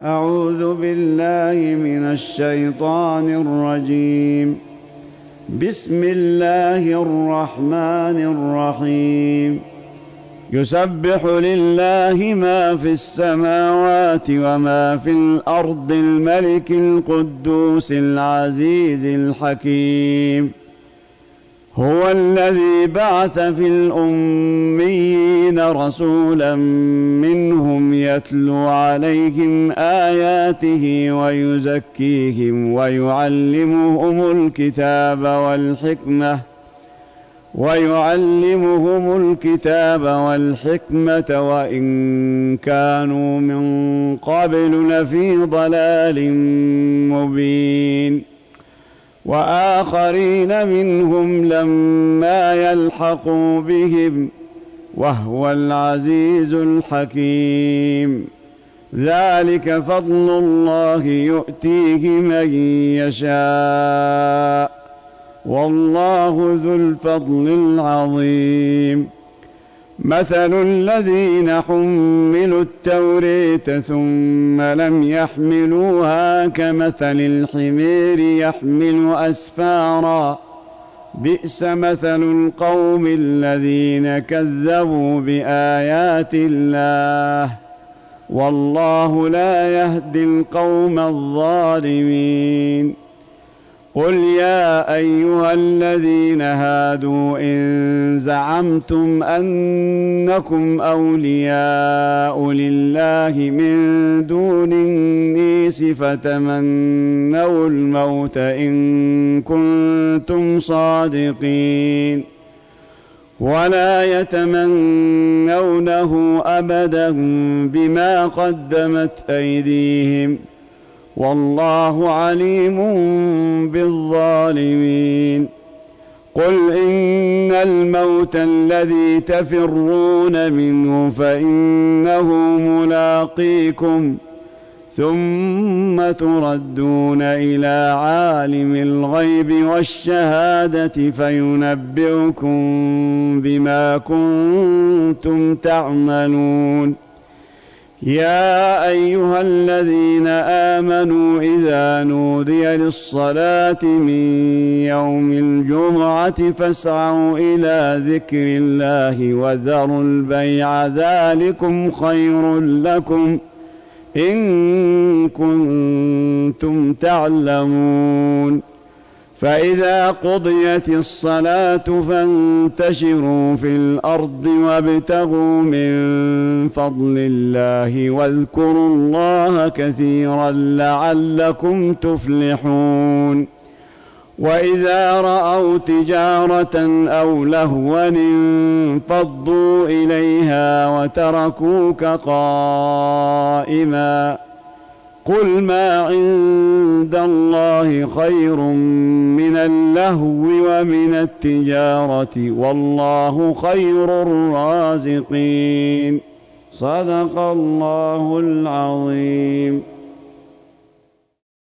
أعوذ بالله من الشيطان الرجيم. بسم الله الرحمن الرحيم. يسبح لله ما في السماوات وما في الأرض الملك القدوس العزيز الحكيم. هو الذي بعث في الأميين رسولا منهم يتلو عليهم آياته ويزكيهم ويعلمهم الكتاب والحكمة وإن كانوا من قبل لفي ضلال مبين. وآخرين منهم لما يلحقوا بهم وهو العزيز الحكيم. ذلك فضل الله يؤتيه من يشاء والله ذو الفضل العظيم. مثل الذين حملوا التوراة ثم لم يحملوها كمثل الحمير يحمل أسفارا بئس مثل القوم الذين كذبوا بآيات الله والله لا يهدي القوم الظالمين. قل يا أيها الذين هادوا إن زعمتم أنكم أولياء لله من دون الناس فتمنوا الموت إن كنتم صادقين ولا يتمنونه أبدا بما قدمت أيديهم والله عليم بالظالمين. قل إن الموت الذي تفرون منه فإنه ملاقيكم ثم تردون إلى عالم الغيب والشهادة فينبئكم بما كنتم تعملون. يا أيها الذين آمنوا إذا نودي للصلاة من يوم الجمعة فاسعوا إلى ذكر الله وذروا البيع ذلكم خير لكم إن كنتم تعلمون. فإذا قضيت الصلاة فانتشروا في الأرض وابتغوا من فضل الله واذكروا الله كثيرا لعلكم تفلحون. وإذا رأوا تجارة أو لهوا انفضوا إليها وتركوك قائما. قل ما عند الله خير من اللهو ومن التجارة والله خير الرازقين. صدق الله العظيم.